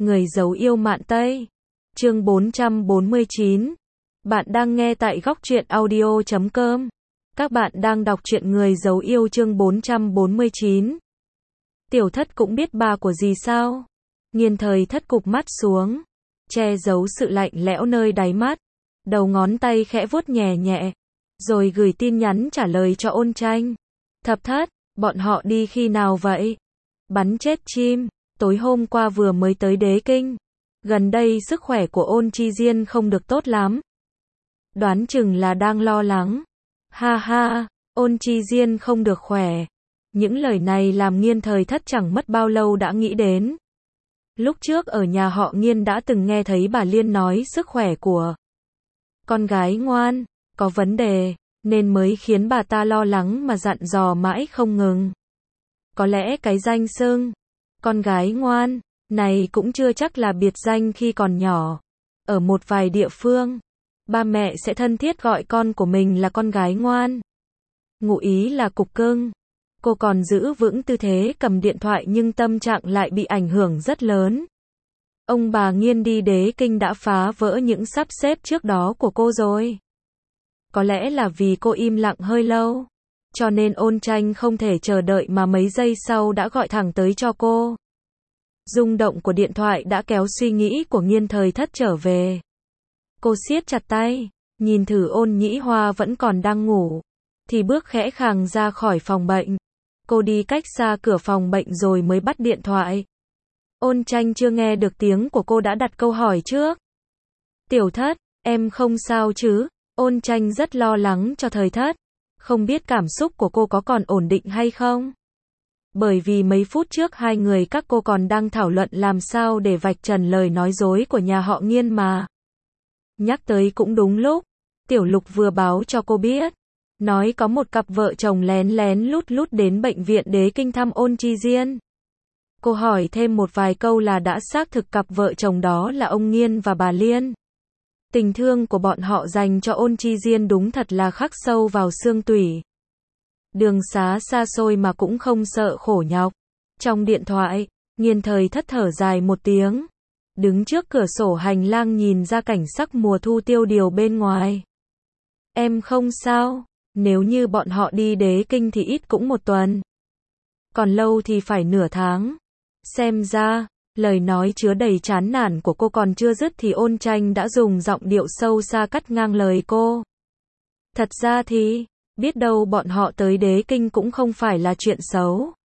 Người giấu yêu Mạn Tây. Chương 449. Bạn đang nghe tại góc truyện audio.com. Các bạn đang đọc truyện Người giấu yêu chương 449. Tiểu Thất cũng biết ba của dì sao? Nghiên Thời Thất cụp mắt xuống, che giấu sự lạnh lẽo nơi đáy mắt, đầu ngón tay khẽ vuốt nhẹ nhẹ, rồi gửi tin nhắn trả lời cho Ôn Tranh. Thập Thất, bọn họ đi khi nào vậy? Bắn chết chim, tối hôm qua vừa mới tới Đế Kinh. Gần đây sức khỏe của Ôn Chi Diên không được tốt lắm. Đoán chừng là đang lo lắng. Ha ha, Ôn Chi Diên không được khỏe. Những lời này làm Nghiên Thời Thất chẳng mất bao lâu đã nghĩ đến. Lúc trước ở nhà họ Nghiên đã từng nghe thấy bà Liên nói sức khỏe của con gái ngoan có vấn đề, nên mới khiến bà ta lo lắng mà dặn dò mãi không ngừng. Có lẽ cái danh xưng con gái ngoan này cũng chưa chắc là biệt danh khi còn nhỏ. Ở một vài địa phương, ba mẹ sẽ thân thiết gọi con của mình là con gái ngoan. Ngụ ý là cục cưng. Cô còn giữ vững tư thế cầm điện thoại nhưng tâm trạng lại bị ảnh hưởng rất lớn. Ông bà Nghiên đi Đế Kinh đã phá vỡ những sắp xếp trước đó của cô rồi. Có lẽ là vì cô im lặng hơi lâu, cho nên Ôn Tranh không thể chờ đợi mà mấy giây sau đã gọi thẳng tới cho cô. Rung động của điện thoại đã kéo suy nghĩ của Nghiên Thời Thất trở về. Cô siết chặt tay, nhìn thử Ôn Nhĩ Hoa vẫn còn đang ngủ, thì bước khẽ khàng ra khỏi phòng bệnh. Cô đi cách xa cửa phòng bệnh rồi mới bắt điện thoại. Ôn Tranh chưa nghe được tiếng của cô đã đặt câu hỏi trước. Tiểu Thất, em không sao chứ? Ôn Tranh rất lo lắng cho Thời Thất. Không biết cảm xúc của cô có còn ổn định hay không? Bởi vì mấy phút trước hai người các cô còn đang thảo luận làm sao để vạch trần lời nói dối của nhà họ Nghiên mà. Nhắc tới cũng đúng lúc. Tiểu Lục vừa báo cho cô biết. Nói có một cặp vợ chồng lén lén lút lút đến bệnh viện Đế Kinh thăm Ôn Chi Diên. Cô hỏi thêm một vài câu là đã xác thực cặp vợ chồng đó là ông Nghiên và bà Liên. Tình thương của bọn họ dành cho Ôn Chi Diên đúng thật là khắc sâu vào xương tủy. Đường xá xa xôi mà cũng không sợ khổ nhọc. Trong điện thoại, Nghiên Thời Thất thở dài một tiếng. Đứng trước cửa sổ hành lang nhìn ra cảnh sắc mùa thu tiêu điều bên ngoài. Em không sao, nếu như bọn họ đi Đế Kinh thì ít cũng một tuần. Còn lâu thì phải nửa tháng. Xem ra, lời nói chứa đầy chán nản của cô còn chưa dứt thì Ôn Tranh đã dùng giọng điệu sâu xa cắt ngang lời cô. Thật ra thì, biết đâu bọn họ tới Đế Kinh cũng không phải là chuyện xấu.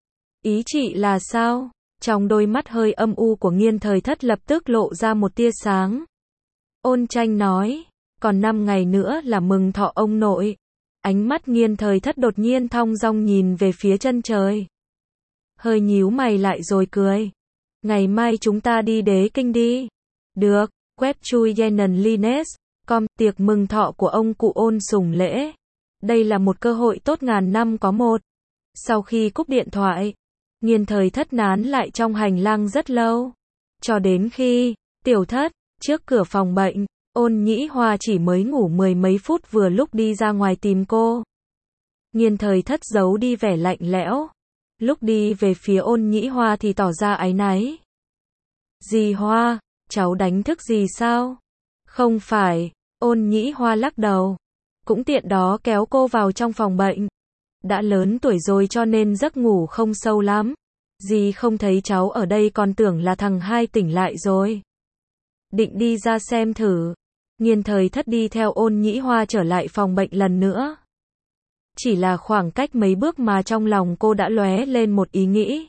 Ý chị là sao? Trong đôi mắt hơi âm u của Nghiên Thời Thất lập tức lộ ra một tia sáng. Ôn Tranh nói, còn 5 ngày nữa là mừng thọ ông nội. Ánh mắt Nghiên Thời Thất đột nhiên thong dong nhìn về phía chân trời. Hơi nhíu mày lại rồi cười. Ngày mai chúng ta đi Đế Kinh đi. Được, web chui yenenlines.com, tiệc mừng thọ của ông cụ Ôn sủng lễ. Đây là một cơ hội tốt ngàn năm có một. Sau khi cúp điện thoại, Nghiên Thời Thất nán lại trong hành lang rất lâu. Cho đến khi, Tiểu Thất, trước cửa phòng bệnh, Ôn Nhĩ Hoa chỉ mới ngủ mười mấy phút vừa lúc đi ra ngoài tìm cô. Nghiên Thời Thất giấu đi vẻ lạnh lẽo. Lúc đi về phía Ôn Nhĩ Hoa thì tỏ ra áy náy. Dì Hoa, cháu đánh thức dì sao? Không phải, Ôn Nhĩ Hoa lắc đầu. Cũng tiện đó kéo cô vào trong phòng bệnh. Đã lớn tuổi rồi cho nên giấc ngủ không sâu lắm. Dì không thấy cháu ở đây còn tưởng là thằng hai tỉnh lại rồi. Định đi ra xem thử. Nghiên Thời Thất đi theo Ôn Nhĩ Hoa trở lại phòng bệnh lần nữa. Chỉ là khoảng cách mấy bước mà trong lòng cô đã lóe lên một ý nghĩ.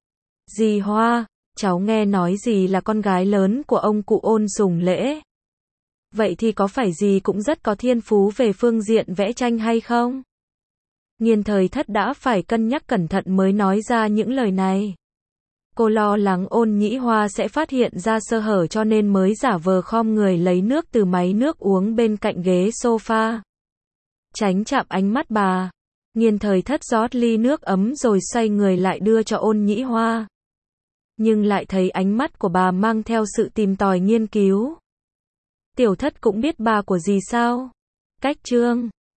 Dì Hoa, cháu nghe nói dì là con gái lớn của ông cụ Ôn sủng lễ. Vậy thì có phải dì cũng rất có thiên phú về phương diện vẽ tranh hay không? Nghiên Thời Thất đã phải cân nhắc cẩn thận mới nói ra những lời này. Cô lo lắng Ôn Nhĩ Hoa sẽ phát hiện ra sơ hở cho nên mới giả vờ khom người lấy nước từ máy nước uống bên cạnh ghế sofa. Tránh chạm ánh mắt bà. Nghiên Thời Thất rót ly nước ấm rồi xoay người lại đưa cho Ôn Nhĩ Hoa. Nhưng lại thấy ánh mắt của bà mang theo sự tìm tòi nghiên cứu. Tiểu Thất cũng biết bà của dì sao? Cách chương